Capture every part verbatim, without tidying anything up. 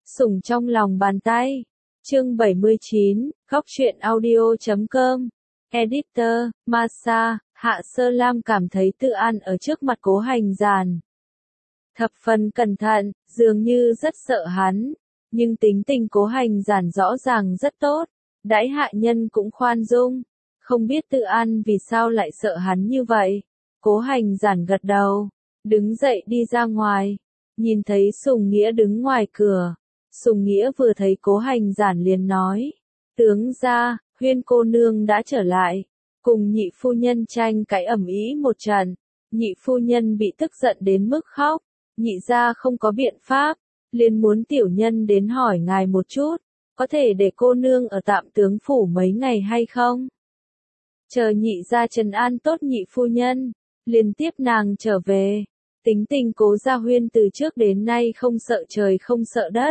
Sủng trong lòng bàn tay. Chương bảy mươi chín, góc truyện audio chấm com. Editor, Masa, Hạ Sơ Lam cảm thấy tự an ở trước mặt Cố Hành Giản. Thập phần cẩn thận, dường như rất sợ hắn. Nhưng tính tình Cố Hành Giản rõ ràng rất tốt. Đãi hạ nhân cũng khoan dung. Không biết tự an vì sao lại sợ hắn như vậy. Cố Hành Giản gật đầu. Đứng dậy đi ra ngoài. Nhìn thấy Sùng Nghĩa đứng ngoài cửa. Sùng Nghĩa vừa thấy Cố Hành Giản liền nói. Tướng gia, Huyên cô nương đã trở lại. Cùng nhị phu nhân tranh cãi ầm ĩ một trận. Nhị phu nhân bị tức giận đến mức khóc. Nhị gia không có biện pháp. Liền muốn tiểu nhân đến hỏi ngài một chút. Có thể để cô nương ở tạm tướng phủ mấy ngày hay không? Chờ nhị gia trấn an tốt nhị phu nhân. Liền tiếp nàng trở về. Tính tình Cố Gia Huyên từ trước đến nay không sợ trời không sợ đất.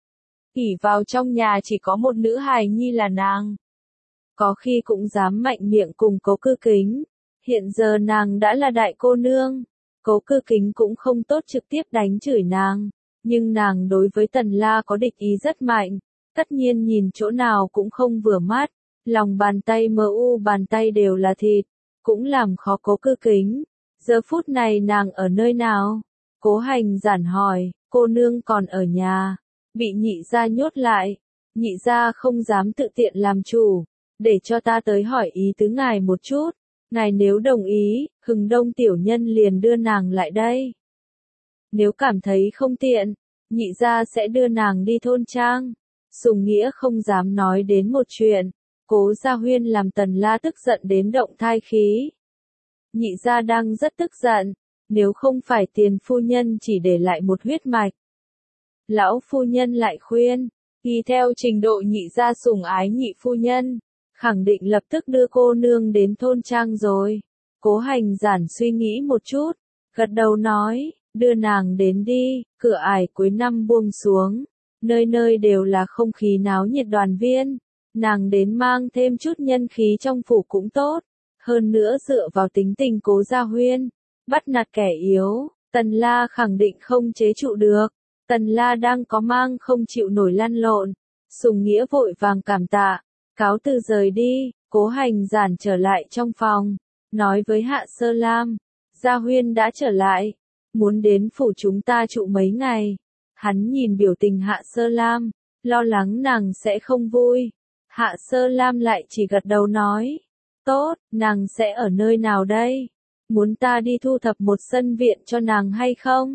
ỷ vào trong nhà chỉ có một nữ hài nhi là nàng. Có khi cũng dám mạnh miệng cùng Cố Cư Kính. Hiện giờ nàng đã là đại cô nương. Cố Cư Kính cũng không tốt trực tiếp đánh chửi nàng. Nhưng nàng đối với Tần La có địch ý rất mạnh. Tất nhiên nhìn chỗ nào cũng không vừa mắt. Lòng bàn tay mờ u bàn tay đều là thịt. Cũng làm khó Cố Cư Kính. Giờ phút này nàng ở nơi nào? Cố Hành Giản hỏi, cô nương còn ở nhà. Bị nhị gia nhốt lại. Nhị gia không dám tự tiện làm chủ. Để cho ta tới hỏi ý tứ ngài một chút. Ngài nếu đồng ý, Hừng Đông tiểu nhân liền đưa nàng lại đây. Nếu cảm thấy không tiện, nhị gia sẽ đưa nàng đi thôn trang. Sùng Nghĩa không dám nói đến một chuyện. Cố Gia Huyên làm Tần La tức giận đến động thai khí. Nhị gia đang rất tức giận. Nếu không phải tiền phu nhân chỉ để lại một huyết mạch. Lão phu nhân lại khuyên. Y theo trình độ nhị gia sủng ái nhị phu nhân. Khẳng định lập tức đưa cô nương đến thôn trang rồi. Cố Hành Giản suy nghĩ một chút. Gật đầu nói. Đưa nàng đến đi. Cửa ải cuối năm buông xuống. Nơi nơi đều là không khí náo nhiệt đoàn viên. Nàng đến mang thêm chút nhân khí trong phủ cũng tốt. Hơn nữa dựa vào tính tình Cố Gia Huyên. Bắt nạt kẻ yếu. Tần La khẳng định không chế trụ được. Tần La đang có mang không chịu nổi lăn lộn. Sùng Nghĩa vội vàng cảm tạ. Cáo từ rời đi. Cố Hành Giản trở lại trong phòng. Nói với Hạ Sơ Lam. Gia Huyên đã trở lại. Muốn đến phủ chúng ta trụ mấy ngày. Hắn nhìn biểu tình Hạ Sơ Lam. Lo lắng nàng sẽ không vui. Hạ Sơ Lam lại chỉ gật đầu nói. Tốt, nàng sẽ ở nơi nào đây? Muốn ta đi thu thập một sân viện cho nàng hay không?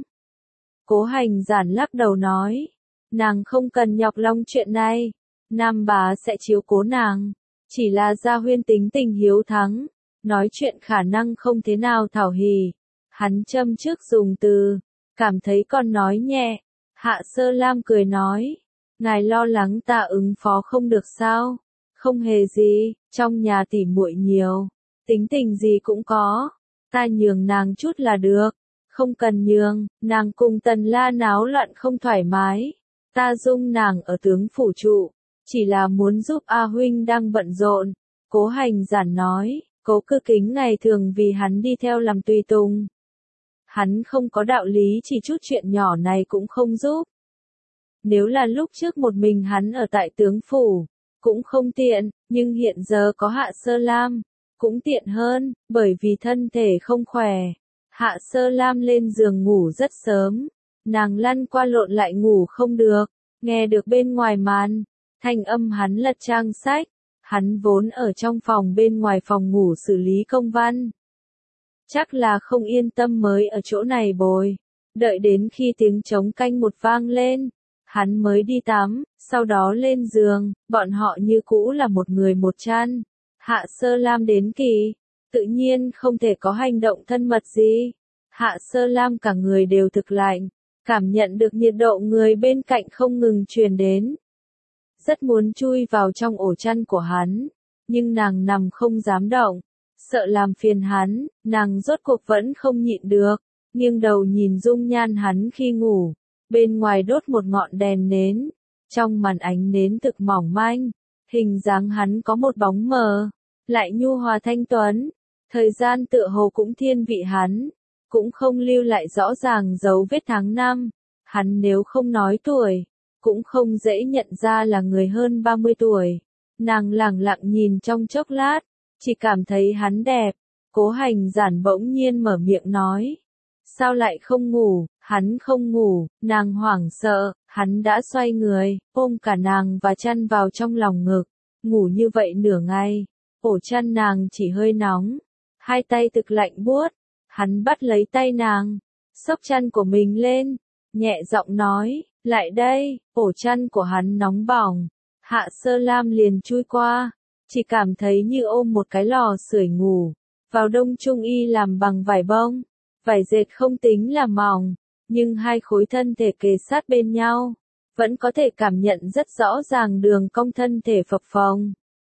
Cố Hành Giản lắc đầu nói. Nàng không cần nhọc lòng chuyện này. Nam bá sẽ chiếu cố nàng. Chỉ là Gia Huyên tính tình hiếu thắng. Nói chuyện khả năng không thế nào thảo hỉ. Hắn châm trước dùng từ. Cảm thấy con nói nhẹ. Hạ Sơ Lam cười nói. Ngài lo lắng ta ứng phó không được sao? Không hề gì, trong nhà tỉ muội nhiều. Tính tình gì cũng có. Ta nhường nàng chút là được. Không cần nhường, nàng cùng Tần La náo loạn không thoải mái. Ta dung nàng ở tướng phủ trụ. Chỉ là muốn giúp A Huynh đang bận rộn. Cố Hành Giản nói, Cố Cư Kính ngày thường vì hắn đi theo làm tùy tùng. Hắn không có đạo lý chỉ chút chuyện nhỏ này cũng không giúp. Nếu là lúc trước một mình hắn ở tại tướng phủ, cũng không tiện, nhưng hiện giờ có Hạ Sơ Lam, cũng tiện hơn, bởi vì thân thể không khỏe. Hạ Sơ Lam lên giường ngủ rất sớm, nàng lăn qua lộn lại ngủ không được, nghe được bên ngoài màn, thanh âm hắn lật trang sách, hắn vốn ở trong phòng bên ngoài phòng ngủ xử lý công văn. Chắc là không yên tâm mới ở chỗ này bồi, đợi đến khi tiếng trống canh một vang lên. Hắn mới đi tắm, sau đó lên giường, bọn họ như cũ là một người một chăn. Hạ Sơ Lam đến kỳ, tự nhiên không thể có hành động thân mật gì. Hạ Sơ Lam cả người đều thực lạnh, cảm nhận được nhiệt độ người bên cạnh không ngừng truyền đến. Rất muốn chui vào trong ổ chăn của hắn, nhưng nàng nằm không dám động, sợ làm phiền hắn, nàng rốt cuộc vẫn không nhịn được, nghiêng đầu nhìn dung nhan hắn khi ngủ. Bên ngoài đốt một ngọn đèn nến, trong màn ánh nến thực mỏng manh, hình dáng hắn có một bóng mờ, lại nhu hòa thanh tuấn, thời gian tựa hồ cũng thiên vị hắn, cũng không lưu lại rõ ràng dấu vết tháng năm, hắn nếu không nói tuổi, cũng không dễ nhận ra là người hơn ba mươi tuổi. Nàng lẳng lặng nhìn trong chốc lát, chỉ cảm thấy hắn đẹp. Cố Hành Giản bỗng nhiên mở miệng nói. Sao lại không ngủ? Hắn không ngủ, nàng hoảng sợ, hắn đã xoay người, ôm cả nàng và chăn vào trong lòng ngực. Ngủ như vậy nửa ngày, ổ chăn nàng chỉ hơi nóng, hai tay thực lạnh buốt. Hắn bắt lấy tay nàng, xốc chăn của mình lên, nhẹ giọng nói, lại đây. Ổ chăn của hắn nóng bỏng, Hạ Sơ Lam liền chui qua, chỉ cảm thấy như ôm một cái lò sưởi ngủ. Vào đông trung y làm bằng vải bông, vải dệt không tính là mỏng, nhưng hai khối thân thể kề sát bên nhau, vẫn có thể cảm nhận rất rõ ràng đường cong thân thể phập phồng.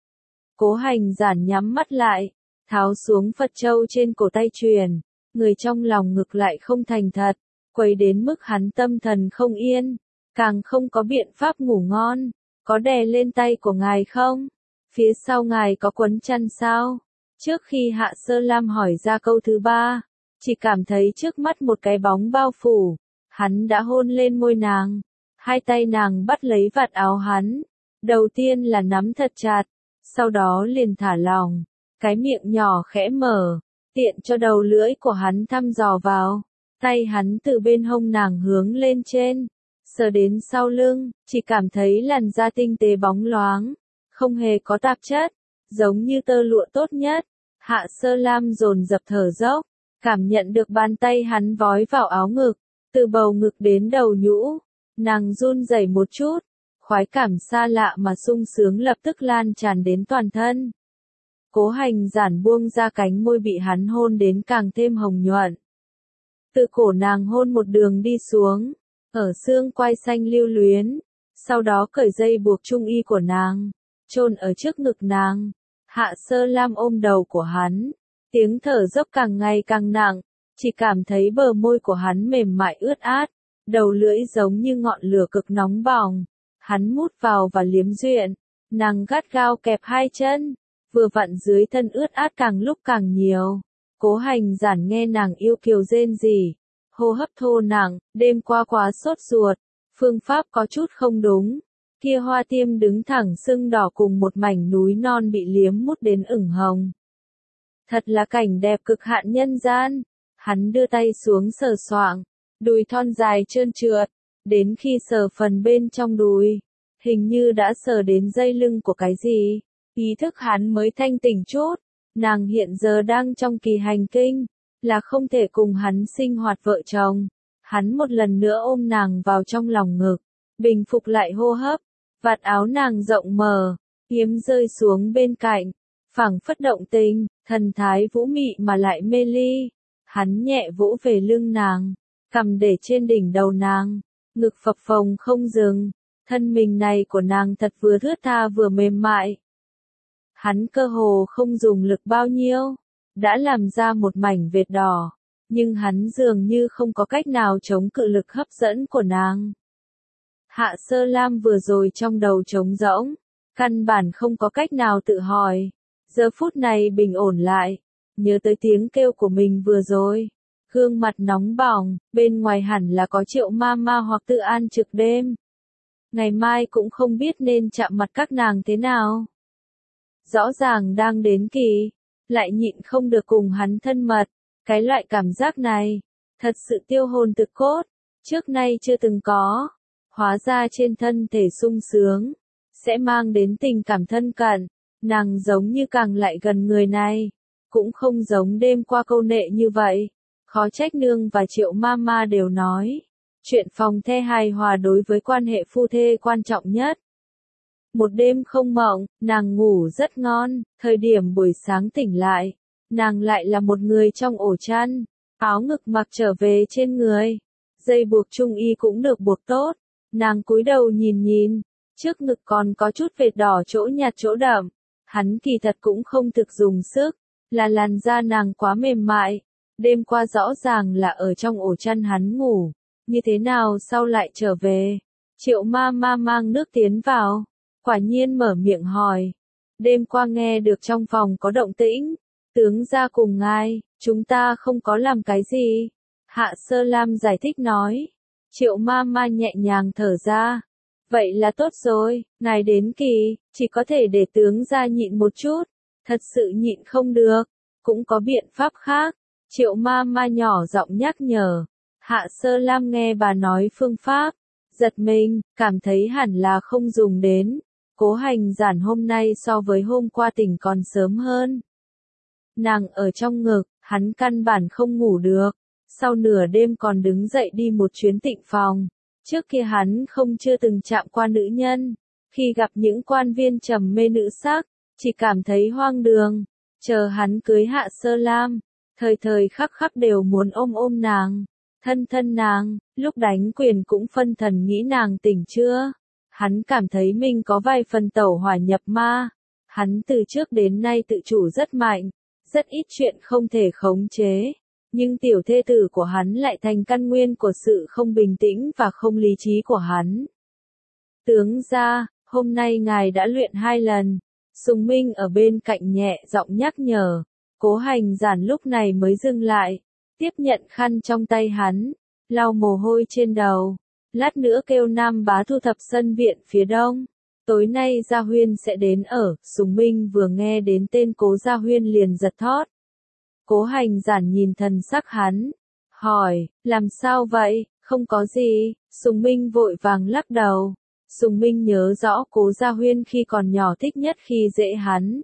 Cố Hành Giản nhắm mắt lại, tháo xuống Phật châu trên cổ tay truyền, người trong lòng ngực lại không thành thật, quấy đến mức hắn tâm thần không yên, càng không có biện pháp ngủ ngon. Có đè lên tay của ngài không? Phía sau ngài có quấn chăn sao? Trước khi Hạ Sơ Lam hỏi ra câu thứ ba, chỉ cảm thấy trước mắt một cái bóng bao phủ, hắn đã hôn lên môi nàng, hai tay nàng bắt lấy vạt áo hắn, đầu tiên là nắm thật chặt, sau đó liền thả lỏng, cái miệng nhỏ khẽ mở, tiện cho đầu lưỡi của hắn thăm dò vào, tay hắn từ bên hông nàng hướng lên trên, sờ đến sau lưng, chỉ cảm thấy làn da tinh tế bóng loáng, không hề có tạp chất, giống như tơ lụa tốt nhất. Hạ Sơ Lam dồn dập thở dốc, cảm nhận được bàn tay hắn vói vào áo ngực, từ bầu ngực đến đầu nhũ, nàng run rẩy một chút, khoái cảm xa lạ mà sung sướng lập tức lan tràn đến toàn thân. Cố Hành Giản buông ra cánh môi bị hắn hôn đến càng thêm hồng nhuận. Từ cổ nàng hôn một đường đi xuống, ở xương quai xanh lưu luyến, sau đó cởi dây buộc trung y của nàng, chôn ở trước ngực nàng. Hạ Sơ Lam ôm đầu của hắn, tiếng thở dốc càng ngày càng nặng, chỉ cảm thấy bờ môi của hắn mềm mại ướt át, đầu lưỡi giống như ngọn lửa cực nóng bỏng. Hắn mút vào và liếm duyện, nàng gắt gao kẹp hai chân, vừa vặn dưới thân ướt át càng lúc càng nhiều. Cố Hành Giản nghe nàng yêu kiều rên rỉ, hô hấp thô nặng, đêm qua quá sốt ruột, phương pháp có chút không đúng. Kia hoa tiêm đứng thẳng sưng đỏ cùng một mảnh núi non bị liếm mút đến ửng hồng. Thật là cảnh đẹp cực hạn nhân gian. Hắn đưa tay xuống sờ soạng, đùi thon dài trơn trượt, đến khi sờ phần bên trong đùi, hình như đã sờ đến dây lưng của cái gì. Ý thức hắn mới thanh tỉnh chút, nàng hiện giờ đang trong kỳ hành kinh, là không thể cùng hắn sinh hoạt vợ chồng. Hắn một lần nữa ôm nàng vào trong lòng ngực, bình phục lại hô hấp. Vạt áo nàng rộng mở, hiếm rơi xuống bên cạnh, phảng phất động tình, thần thái vũ mị mà lại mê ly. Hắn nhẹ vỗ về lưng nàng, cầm để trên đỉnh đầu nàng, ngực phập phồng không dừng, thân mình này của nàng thật vừa thướt tha vừa mềm mại. Hắn cơ hồ không dùng lực bao nhiêu, đã làm ra một mảnh vệt đỏ, nhưng hắn dường như không có cách nào chống cự lực hấp dẫn của nàng. Hạ Sơ Lam vừa rồi trong đầu trống rỗng, căn bản không có cách nào tự hỏi. Giờ phút này bình ổn lại, nhớ tới tiếng kêu của mình vừa rồi, gương mặt nóng bỏng, bên ngoài hẳn là có Triệu Mama hoặc Tự An trực đêm. Ngày mai cũng không biết nên chạm mặt các nàng thế nào. Rõ ràng đang đến kỳ, lại nhịn không được cùng hắn thân mật, cái loại cảm giác này, thật sự tiêu hồn thực cốt, trước nay chưa từng có. Hóa ra trên thân thể sung sướng, sẽ mang đến tình cảm thân cận, nàng giống như càng lại gần người này, cũng không giống đêm qua câu nệ như vậy. Khó trách nương và Triệu Mama đều nói, chuyện phòng the hài hòa đối với quan hệ phu thê quan trọng nhất. Một đêm không mộng, nàng ngủ rất ngon, thời điểm buổi sáng tỉnh lại, nàng lại là một người trong ổ chăn, áo ngực mặc trở về trên người, dây buộc trung y cũng được buộc tốt. Nàng cúi đầu nhìn nhìn, trước ngực còn có chút vệt đỏ chỗ nhạt chỗ đậm, hắn kỳ thật cũng không thực dùng sức, là làn da nàng quá mềm mại, đêm qua rõ ràng là ở trong ổ chăn hắn ngủ, như thế nào sau lại trở về. Triệu Mama mang nước tiến vào, quả nhiên mở miệng hỏi, đêm qua nghe được trong phòng có động tĩnh, tướng gia cùng ngài, chúng ta không có làm cái gì. Hạ Sơ Lam giải thích nói. Triệu Mama nhẹ nhàng thở ra, Vậy là tốt rồi, ngài đến kỳ, chỉ có thể để tướng gia nhịn một chút, thật sự nhịn không được, cũng có biện pháp khác. Triệu ma ma nhỏ giọng nhắc nhở. Hạ Sơ Lam nghe bà nói phương pháp, giật mình, cảm thấy hẳn là không dùng đến. Cố Hành Giản hôm nay so với hôm qua tỉnh còn sớm hơn. Nàng ở trong ngực, hắn căn bản không ngủ được. Sau nửa đêm còn đứng dậy đi một chuyến tịnh phòng. Trước kia hắn không chưa từng chạm qua nữ nhân. Khi gặp những quan viên trầm mê nữ sắc, chỉ cảm thấy hoang đường. Chờ hắn cưới Hạ Sơ Lam, thời thời khắc khắc đều muốn ôm ôm nàng, thân thân nàng, lúc đánh quyền cũng phân thần nghĩ nàng tỉnh chưa. Hắn cảm thấy mình có vài phần tẩu hỏa nhập ma. Hắn từ trước đến nay tự chủ rất mạnh, rất ít chuyện không thể khống chế. Nhưng tiểu thê tử của hắn lại thành căn nguyên của sự không bình tĩnh và không lý trí của hắn. Tướng gia, hôm nay ngài đã luyện hai lần. Sùng Minh ở bên cạnh nhẹ giọng nhắc nhở. Cố Hành Giản lúc này mới dừng lại, tiếp nhận khăn trong tay hắn, lau mồ hôi trên đầu. Lát nữa kêu Nam Bá thu thập sân viện phía đông. Tối nay Gia Huyên sẽ đến ở. Sùng Minh vừa nghe đến tên Cố Gia Huyên liền giật thót. Cố Hành Giản nhìn thần sắc hắn, hỏi, làm sao vậy, không có gì. Sùng Minh vội vàng lắc đầu. Sùng Minh nhớ rõ Cố Gia Huyên khi còn nhỏ thích nhất khi dễ hắn.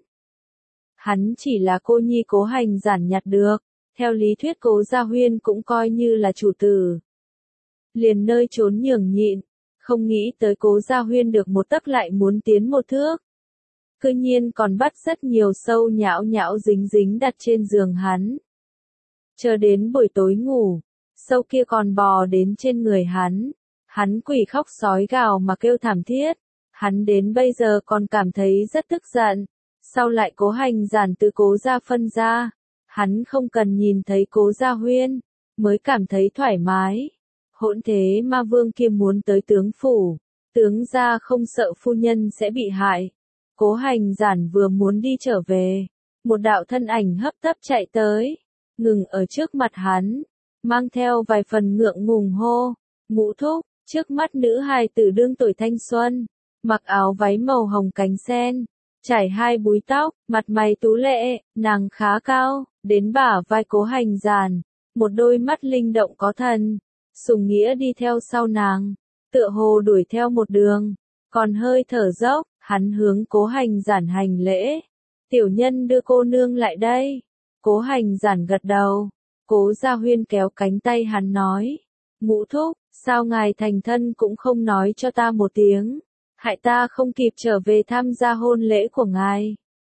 Hắn chỉ là cô nhi Cố Hành Giản nhặt được, theo lý thuyết Cố Gia Huyên cũng coi như là chủ tử. Liền nơi trốn nhường nhịn, không nghĩ tới Cố Gia Huyên được một tấc lại muốn tiến một thước. Cư nhiên còn bắt rất nhiều sâu nhão nhão dính dính đặt trên giường hắn. Chờ đến buổi tối ngủ, sâu kia còn bò đến trên người hắn. Hắn quỷ khóc sói gào mà kêu thảm thiết. Hắn đến bây giờ còn cảm thấy rất tức giận. Sau lại Cố Hành Giản từ Cố Gia phân ra. Hắn không cần nhìn thấy Cố Gia Huyên, mới cảm thấy thoải mái. Hỗn thế ma vương kia muốn tới tướng phủ. Tướng gia không sợ phu nhân sẽ bị hại. Cố Hành Giản vừa muốn đi trở về. Một đạo thân ảnh hấp tấp chạy tới. Ngừng ở trước mặt hắn. Mang theo vài phần ngượng ngùng hô. Ngũ thúc. Trước mắt nữ hài tử đương tuổi thanh xuân, mặc áo váy màu hồng cánh sen, trải hai búi tóc, mặt mày tú lệ, nàng khá cao, đến bả vai Cố Hành Giản, một đôi mắt linh động có thần. Sùng Nghĩa đi theo sau nàng, tựa hồ đuổi theo một đường, còn hơi thở dốc, hắn hướng Cố Hành Giản hành lễ. Tiểu nhân đưa cô nương lại đây. Cố Hành Giản gật đầu. Cố Gia Huyên kéo cánh tay hắn nói. Ngũ thúc, sao ngài thành thân cũng không nói cho ta một tiếng, hại ta không kịp trở về tham gia hôn lễ của ngài.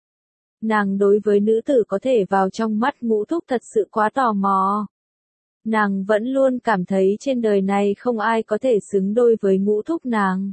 Nàng đối với nữ tử có thể vào trong mắt Ngũ thúc thật sự quá tò mò. Nàng vẫn luôn cảm thấy trên đời này không ai có thể xứng đôi với Ngũ thúc nàng.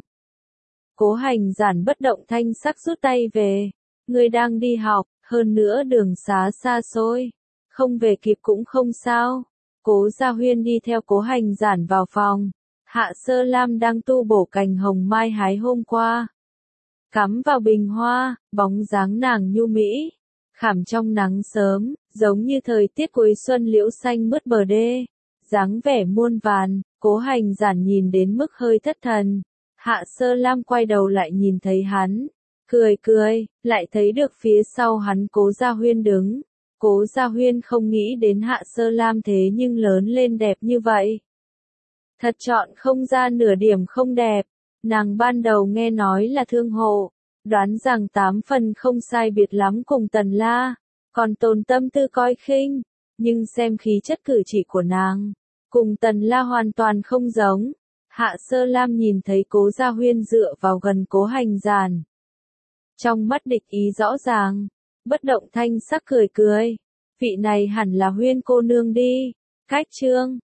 Cố Hành Giản bất động thanh sắc rút tay về. Ngươi đang đi học, hơn nữa đường xá xa xôi, không về kịp cũng không sao. Cố Gia Huyên đi theo Cố Hành Giản vào phòng. Hạ Sơ Lam đang tu bổ cành hồng mai hái hôm qua. Cắm vào bình hoa, bóng dáng nàng nhu mỹ, khảm trong nắng sớm, giống như thời tiết cuối xuân liễu xanh mướt bờ đê. Dáng vẻ muôn vàn, Cố Hành Giản nhìn đến mức hơi thất thần. Hạ Sơ Lam quay đầu lại nhìn thấy hắn, cười cười, lại thấy được phía sau hắn Cố Gia Huyên đứng. Cố Gia Huyên không nghĩ đến Hạ Sơ Lam thế nhưng lớn lên đẹp như vậy. Thật chọn không ra nửa điểm không đẹp. Nàng ban đầu nghe nói là thương hộ, đoán rằng tám phần không sai biệt lắm cùng Tần La, còn tồn tâm tư coi khinh, nhưng xem khí chất cử chỉ của nàng, cùng Tần La hoàn toàn không giống. Hạ Sơ Lam nhìn thấy Cố Gia Huyên dựa vào gần Cố Hành Giản. Trong mắt địch ý rõ ràng, bất động thanh sắc cười cười. Vị này hẳn là Huyên cô nương đi. Cách chương